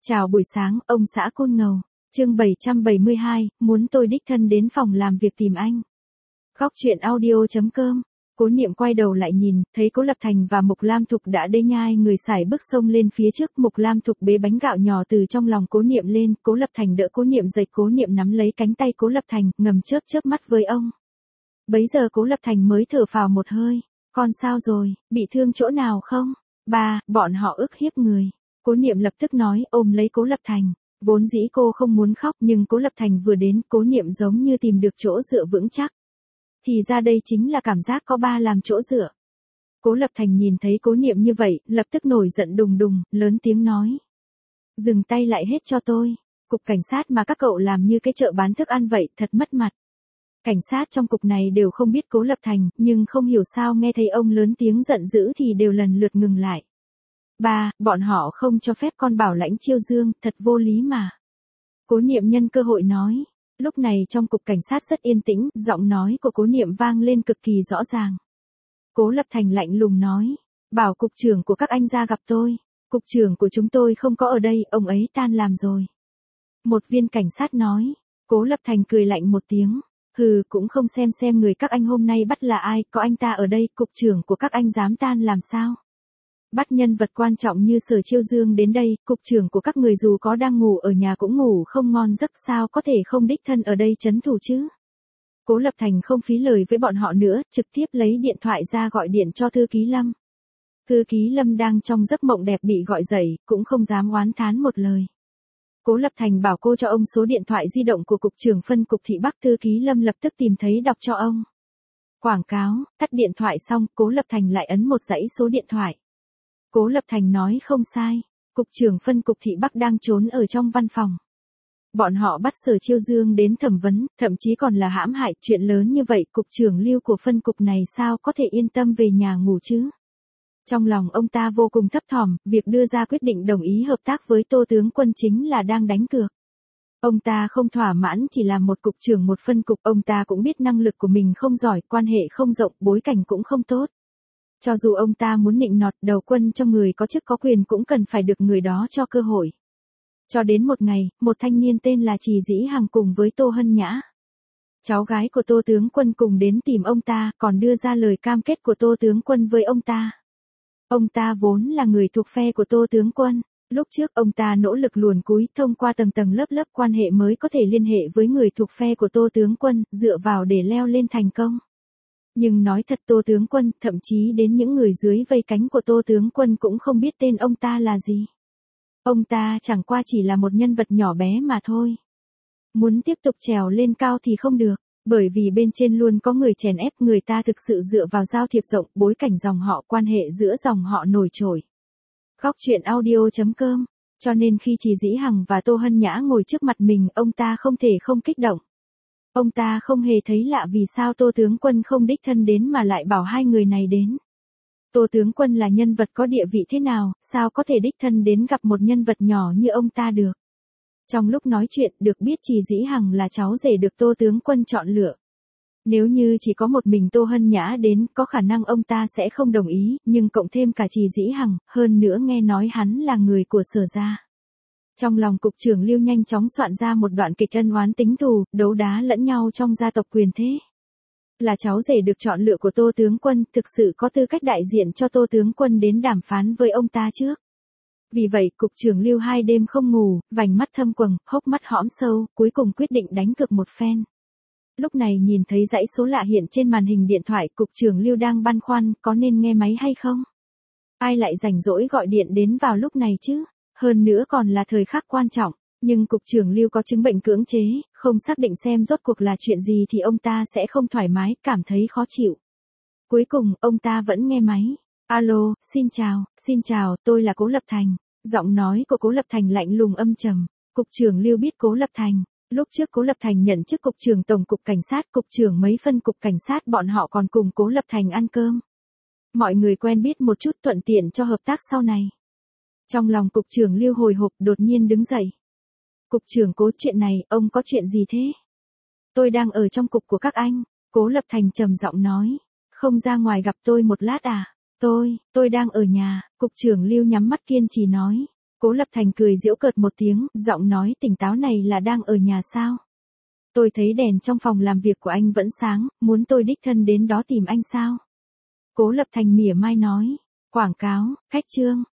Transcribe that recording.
Chào buổi sáng, ông xã Côn Ngầu. Chương 772, muốn tôi đích thân đến phòng làm việc tìm anh. Góc truyện audio.com. Cố Niệm quay đầu lại nhìn, thấy Cố Lập Thành và Mục Lam Thục đã đê nhai người sải bước sông lên phía trước. Mục Lam Thục bế bánh gạo nhỏ từ trong lòng Cố Niệm lên, Cố Lập Thành đỡ Cố Niệm dậy, Cố Niệm nắm lấy cánh tay Cố Lập Thành, ngầm chớp chớp mắt với ông. Bấy giờ Cố Lập Thành mới thở phào một hơi. Con sao rồi, bị thương chỗ nào không? Ba, bọn họ ức hiếp người. Cố Niệm lập tức nói, ôm lấy Cố Lập Thành. Vốn dĩ cô không muốn khóc, nhưng Cố Lập Thành vừa đến, Cố Niệm giống như tìm được chỗ dựa vững chắc. Thì ra đây chính là cảm giác có ba làm chỗ dựa. Cố Lập Thành nhìn thấy Cố Niệm như vậy, lập tức nổi giận đùng đùng, lớn tiếng nói. Dừng tay lại hết cho tôi. Cục cảnh sát mà các cậu làm như cái chợ bán thức ăn vậy, thật mất mặt. Cảnh sát trong cục này đều không biết Cố Lập Thành, nhưng không hiểu sao nghe thấy ông lớn tiếng giận dữ thì đều lần lượt ngừng lại. Ba, bọn họ không cho phép con bảo lãnh Chiêu Dương, thật vô lý mà. Cố Niệm nhân cơ hội nói. Lúc này trong cục cảnh sát rất yên tĩnh, giọng nói của Cố Niệm vang lên cực kỳ rõ ràng. Cố Lập Thành lạnh lùng nói. Bảo cục trưởng của các anh ra gặp tôi. Cục trưởng của chúng tôi không có ở đây, ông ấy tan làm rồi. Một viên cảnh sát nói. Cố Lập Thành cười lạnh một tiếng. Hừ, cũng không xem người các anh hôm nay bắt là ai, có anh ta ở đây, cục trưởng của các anh dám tan làm sao? Bắt nhân vật quan trọng như Sở Chiêu Dương đến đây, cục trưởng của các người dù có đang ngủ ở nhà cũng ngủ không ngon giấc, sao có thể không đích thân ở đây trấn thủ chứ? Cố Lập Thành không phí lời với bọn họ nữa, trực tiếp lấy điện thoại ra gọi điện cho thư ký Lâm. Thư ký Lâm đang trong giấc mộng đẹp bị gọi dậy, cũng không dám oán thán một lời. Cố Lập Thành bảo cô cho ông số điện thoại di động của cục trưởng phân cục thị Bắc, thư ký Lâm lập tức tìm thấy đọc cho ông. Quảng cáo, tắt điện thoại xong, Cố Lập Thành lại ấn một dãy số điện thoại. Cố Lập Thành nói không sai, cục trưởng phân cục thị Bắc đang trốn ở trong văn phòng. Bọn họ bắt Sở Chiêu Dương đến thẩm vấn, thậm chí còn là hãm hại, chuyện lớn như vậy, cục trưởng Lưu của phân cục này sao có thể yên tâm về nhà ngủ chứ? Trong lòng ông ta vô cùng thấp thỏm, việc đưa ra quyết định đồng ý hợp tác với Tô tướng quân chính là đang đánh cược. Ông ta không thỏa mãn chỉ là một cục trưởng một phân cục, ông ta cũng biết năng lực của mình không giỏi, quan hệ không rộng, bối cảnh cũng không tốt. Cho dù ông ta muốn nịnh nọt đầu quân cho người có chức có quyền cũng cần phải được người đó cho cơ hội. Cho đến một ngày, một thanh niên tên là Trì Dĩ Hằng cùng với Tô Hân Nhã, cháu gái của Tô tướng quân cùng đến tìm ông ta, còn đưa ra lời cam kết của Tô tướng quân với ông ta. Ông ta vốn là người thuộc phe của Tô tướng quân. Lúc trước ông ta nỗ lực luồn cúi thông qua tầng tầng lớp lớp quan hệ mới có thể liên hệ với người thuộc phe của Tô tướng quân, dựa vào để leo lên thành công. Nhưng nói thật, Tô tướng quân, thậm chí đến những người dưới vây cánh của Tô tướng quân cũng không biết tên ông ta là gì. Ông ta chẳng qua chỉ là một nhân vật nhỏ bé mà thôi. Muốn tiếp tục trèo lên cao thì không được, bởi vì bên trên luôn có người chèn ép, người ta thực sự dựa vào giao thiệp rộng, bối cảnh dòng họ, quan hệ giữa dòng họ nổi trội. Góc truyện audio.com. Cho nên khi Trì Dĩ Hằng và Tô Hân Nhã ngồi trước mặt mình, ông ta không thể không kích động. Ông ta không hề thấy lạ vì sao Tô tướng quân không đích thân đến mà lại bảo hai người này đến. Tô tướng quân là nhân vật có địa vị thế nào, sao có thể đích thân đến gặp một nhân vật nhỏ như ông ta được. Trong lúc nói chuyện, được biết Trì Dĩ Hằng là cháu rể được Tô tướng quân chọn lựa. Nếu như chỉ có một mình Tô Hân Nhã đến, có khả năng ông ta sẽ không đồng ý, nhưng cộng thêm cả Trì Dĩ Hằng, hơn nữa nghe nói hắn là người của Sở gia. Trong lòng cục trưởng Lưu nhanh chóng soạn ra một đoạn kịch ân oán tính thù, đấu đá lẫn nhau trong gia tộc quyền thế. Là cháu rể được chọn lựa của Tô tướng quân, thực sự có tư cách đại diện cho Tô tướng quân đến đàm phán với ông ta trước. Vì vậy, cục trưởng Lưu 2 đêm không ngủ, vành mắt thâm quầng, hốc mắt hõm sâu, cuối cùng quyết định đánh cược một phen. Lúc này nhìn thấy dãy số lạ hiện trên màn hình điện thoại, cục trưởng Lưu đang băn khoăn, có nên nghe máy hay không? Ai lại rảnh rỗi gọi điện đến vào lúc này chứ? Hơn nữa còn là thời khắc quan trọng, nhưng cục trưởng Lưu có chứng bệnh cưỡng chế, không xác định xem rốt cuộc là chuyện gì thì ông ta sẽ không thoải mái, cảm thấy khó chịu. Cuối cùng, ông ta vẫn nghe máy. Alo, xin chào, tôi là Cố Lập Thành. Giọng nói của Cố Lập Thành lạnh lùng âm trầm. Cục trưởng Lưu biết Cố Lập Thành. Lúc trước Cố Lập Thành nhận chức cục trưởng tổng cục cảnh sát, cục trưởng mấy phân cục cảnh sát, bọn họ còn cùng Cố Lập Thành ăn cơm. Mọi người quen biết một chút, thuận tiện cho hợp tác sau này. Trong lòng cục trưởng Lưu hồi hộp, đột nhiên đứng dậy. Cục trưởng Cố, chuyện này, ông có chuyện gì thế? Tôi đang ở trong cục của các anh. Cố Lập Thành trầm giọng nói. Không ra ngoài gặp tôi một lát à? Tôi đang ở nhà. Cục trưởng Lưu nhắm mắt kiên trì nói. Cố Lập Thành cười giễu cợt một tiếng, giọng nói tỉnh táo này là đang ở nhà sao? Tôi thấy đèn trong phòng làm việc của anh vẫn sáng, muốn tôi đích thân đến đó tìm anh sao? Cố Lập Thành mỉa mai nói, quảng cáo, khách trương,